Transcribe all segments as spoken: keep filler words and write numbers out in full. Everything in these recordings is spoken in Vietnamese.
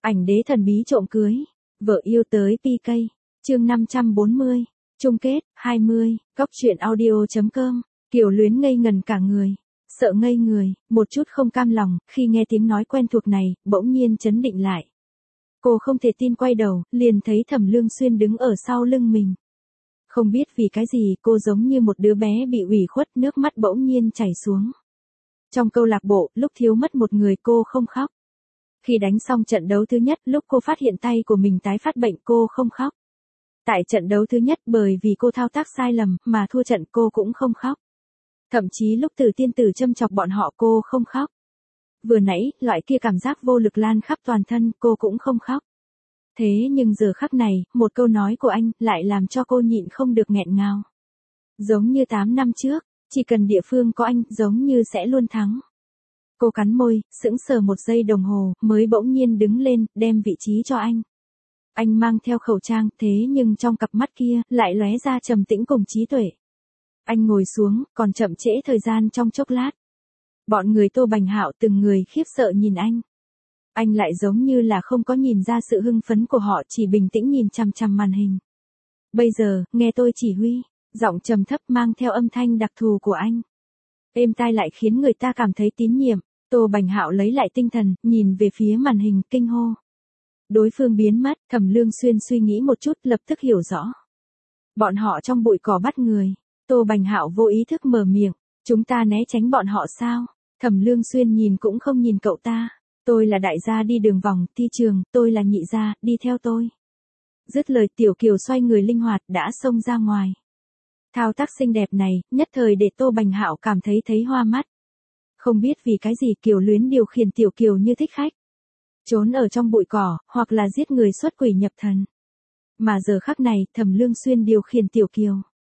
Ảnh đế thần bí trộm cưới, vợ yêu tới pê ca, chương năm trăm bốn mươi, chung kết, hai mươi, góc truyện audio chấm com, Kiều Luyến ngây ngần cả người, sợ ngây người, một chút không cam lòng, khi nghe tiếng nói quen thuộc này, bỗng nhiên chấn định lại. Cô không thể tin quay đầu, liền thấy Thẩm Lương Xuyên đứng ở sau lưng mình. Không biết vì cái gì, cô giống như một đứa bé bị ủy khuất, nước mắt bỗng nhiên chảy xuống. Trong câu lạc bộ, lúc thiếu mất một người cô không khóc. Khi đánh xong trận đấu thứ nhất, lúc cô phát hiện tay của mình tái phát bệnh cô không khóc. Tại trận đấu thứ nhất bởi vì cô thao tác sai lầm mà thua trận cô cũng không khóc. Thậm chí lúc Từ Tiên Tử châm chọc bọn họ cô không khóc. Vừa nãy, loại kia cảm giác vô lực lan khắp toàn thân cô cũng không khóc. Thế nhưng giờ khắc này, một câu nói của anh lại làm cho cô nhịn không được nghẹn ngào. Giống như tám năm trước, chỉ cần địa phương có anh giống như sẽ luôn thắng. Cô cắn môi, sững sờ một giây đồng hồ, mới bỗng nhiên đứng lên, đem vị trí cho anh. Anh mang theo khẩu trang, thế nhưng trong cặp mắt kia, lại lóe ra trầm tĩnh cùng trí tuệ. Anh ngồi xuống, còn chậm trễ thời gian trong chốc lát. Bọn người Tô Bành Hạo từng người khiếp sợ nhìn anh. Anh lại giống như là không có nhìn ra sự hưng phấn của họ, chỉ bình tĩnh nhìn chằm chằm màn hình. Bây giờ, nghe tôi chỉ huy, giọng trầm thấp mang theo âm thanh đặc thù của anh. Êm tai lại khiến người ta cảm thấy tín nhiệm. Tô Bành Hạo lấy lại tinh thần, nhìn về phía màn hình, kinh hô. Đối phương biến mất, Thẩm Lương Xuyên suy nghĩ một chút, lập tức hiểu rõ. Bọn họ trong bụi cỏ bắt người. Tô Bành Hạo vô ý thức mở miệng, chúng ta né tránh bọn họ sao? Thẩm Lương Xuyên nhìn cũng không nhìn cậu ta. Tôi là đại gia đi đường vòng, thi trường, tôi là nhị gia, đi theo tôi. Dứt lời Tiểu Kiều xoay người linh hoạt đã xông ra ngoài. Thao tác xinh đẹp này, nhất thời để Tô Bành Hạo cảm thấy thấy hoa mắt. Không biết vì cái gì Kiều Luyến điều khiển Tiểu Kiều như thích khách. Trốn ở trong bụi cỏ, hoặc là giết người xuất quỷ nhập thần. Mà giờ khắc này, Thẩm Lương Xuyên điều khiển Tiểu Kiều.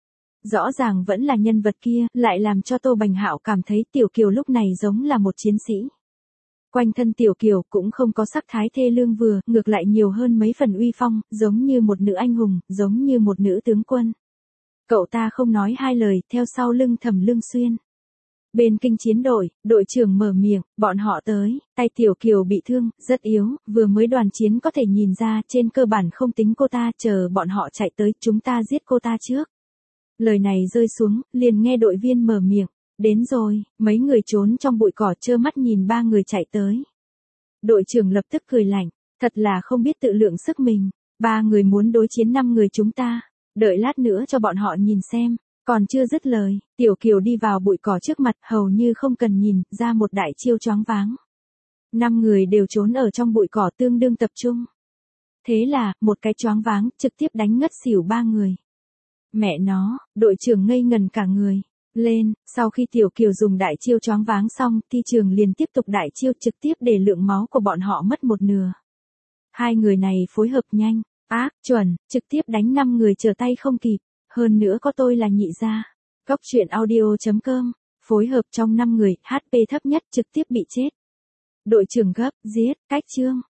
Rõ ràng vẫn là nhân vật kia, lại làm cho Tô Bành Hạo cảm thấy Tiểu Kiều lúc này giống là một chiến sĩ. Quanh thân Tiểu Kiều cũng không có sắc thái thê lương vừa, ngược lại nhiều hơn mấy phần uy phong, giống như một nữ anh hùng, giống như một nữ tướng quân. Cậu ta không nói hai lời, theo sau lưng Thẩm Lương Xuyên. Bên kinh chiến đội, đội trưởng mở miệng, bọn họ tới, tay Tiểu Kiều bị thương, rất yếu, vừa mới đoàn chiến có thể nhìn ra trên cơ bản không tính cô ta, chờ bọn họ chạy tới, chúng ta giết cô ta trước. Lời này rơi xuống, liền nghe đội viên mở miệng, đến rồi, mấy người trốn trong bụi cỏ trơ mắt nhìn ba người chạy tới. Đội trưởng lập tức cười lạnh, thật là không biết tự lượng sức mình, ba người muốn đối chiến năm người chúng ta, đợi lát nữa cho bọn họ nhìn xem. Còn chưa dứt lời, Tiểu Kiều đi vào bụi cỏ trước mặt, hầu như không cần nhìn, ra một đại chiêu choáng váng. Năm người đều trốn ở trong bụi cỏ tương đương tập trung. Thế là, một cái choáng váng, trực tiếp đánh ngất xỉu ba người. Mẹ nó, đội trưởng ngây ngần cả người. Lên, sau khi Tiểu Kiều dùng đại chiêu choáng váng xong, Thi Trường liền tiếp tục đại chiêu trực tiếp để lượng máu của bọn họ mất một nửa. Hai người này phối hợp nhanh, ác, chuẩn, trực tiếp đánh năm người trở tay không kịp. Hơn nữa có tôi là nhị gia. Góc truyện audio chấm com, phối hợp trong năm người, hát pê thấp nhất trực tiếp bị chết. Đội trưởng gấp, giết, cách chương.